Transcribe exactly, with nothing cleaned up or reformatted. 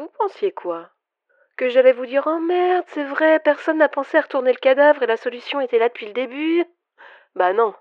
vous pensiez quoi? Que j'allais vous dire: «Oh merde, c'est vrai, personne n'a pensé à retourner le cadavre et la solution était là depuis le début»? Bah non.